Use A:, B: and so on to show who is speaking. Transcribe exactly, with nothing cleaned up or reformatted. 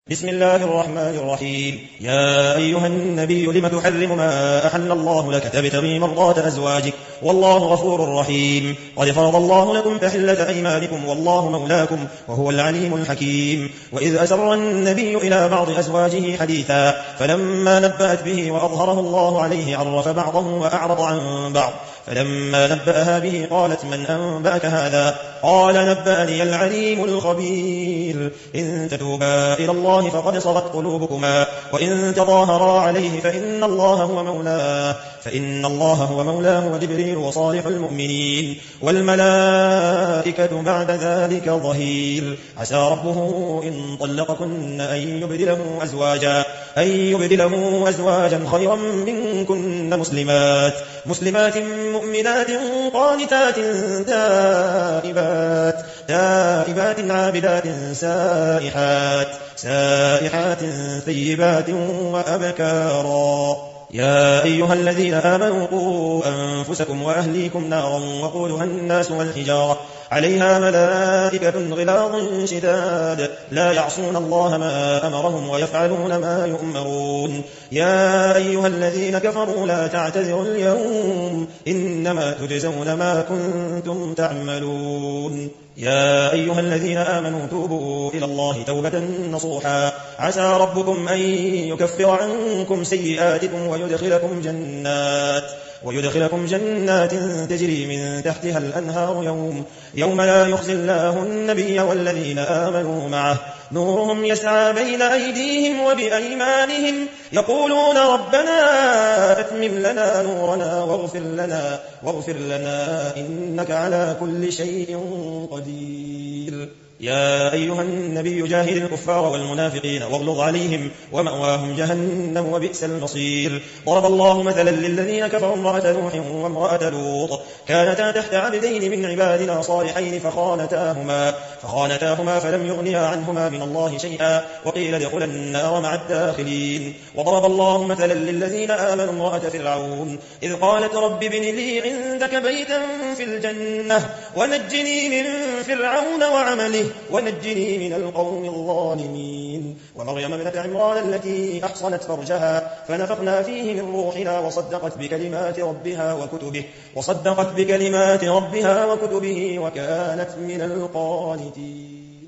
A: بسم الله الرحمن الرحيم. يا أيها النبي لم تحرم ما أحل الله لك تبتغي مرضات أزواجك والله غفور رحيم. قد فرض الله لكم تحلة أيمانكم والله مولاكم وهو العليم الحكيم. وإذ أسر النبي إلى بعض أزواجه حديثا فلما نبأت به وأظهره الله عليه عرف بعضه وأعرض عن بعض فلما نبأها به قالت من أنبأك هذا؟ قال نبأني العليم الخبير. إن تتوبا إلى الله فقد صغت قلوبكما وإن تظاهرا عليه فإن الله هو مولاه فإن الله هو مولاه وجبريل وصالح المؤمنين والملائكة بعد ذلك ظهير. عسى ربه إن طلقكن أن يبدله أزواجا أن يبدله أزواجا خيرا منكن مسلمات مسلمات مؤمنات قانتات تائبات تائبات عابدات سائحات سائحات ثيبات وأبكارا. يا أيها الذين آمنوا قوا أنفسكم وأهليكم نارا وقودها الناس والحجارة عليها ملائكة غلاظ شداد لا يعصون الله ما أمرهم ويفعلون ما يؤمرون. يا أيها الذين كفروا لا تعتذروا اليوم إنما تجزون ما كنتم تعملون. يا أيها الذين آمنوا توبوا إلى الله توبة نصوحا عسى ربكم أن يكفر عنكم سيئاتكم ويدخلكم جنات ويدخلكم جنات تجري من تحتها الأنهار يوم يوم لا يخزي الله النبي والذين آمنوا معه نورهم يسعى بين أيديهم وبأيمانهم يقولون ربنا أتمم لنا نورنا واغفر لنا واغفر لنا إنك على كل شيء قدير. يا أيها النبي جاهد الكفار والمنافقين واغلظ عليهم ومأواهم جهنم وبئس المصير. ضرب الله مثلا للذين كفروا امرأة نوح وامرأة لوط كانتا تحت عبدين من عبادنا صالحين فخانتاهما فخانتاهما فلم يغنيا عنهما من الله شيئا وقيل ادخلا النار مع الداخلين. وضرب الله مثلا للذين آمنوا امرأة فرعون إذ قالت رب ابن لي عندك بيتا في الجنة ونجني من فرعون وعمله ونجني من القوم الظالمين. ومريم ابنة عمران التي أحصنت فرجها فنفخنا فيه من روحنا وصدقت بكلمات ربها وكتبه وصدقت بكلمات ربها وكتبه وكانت من القانتين.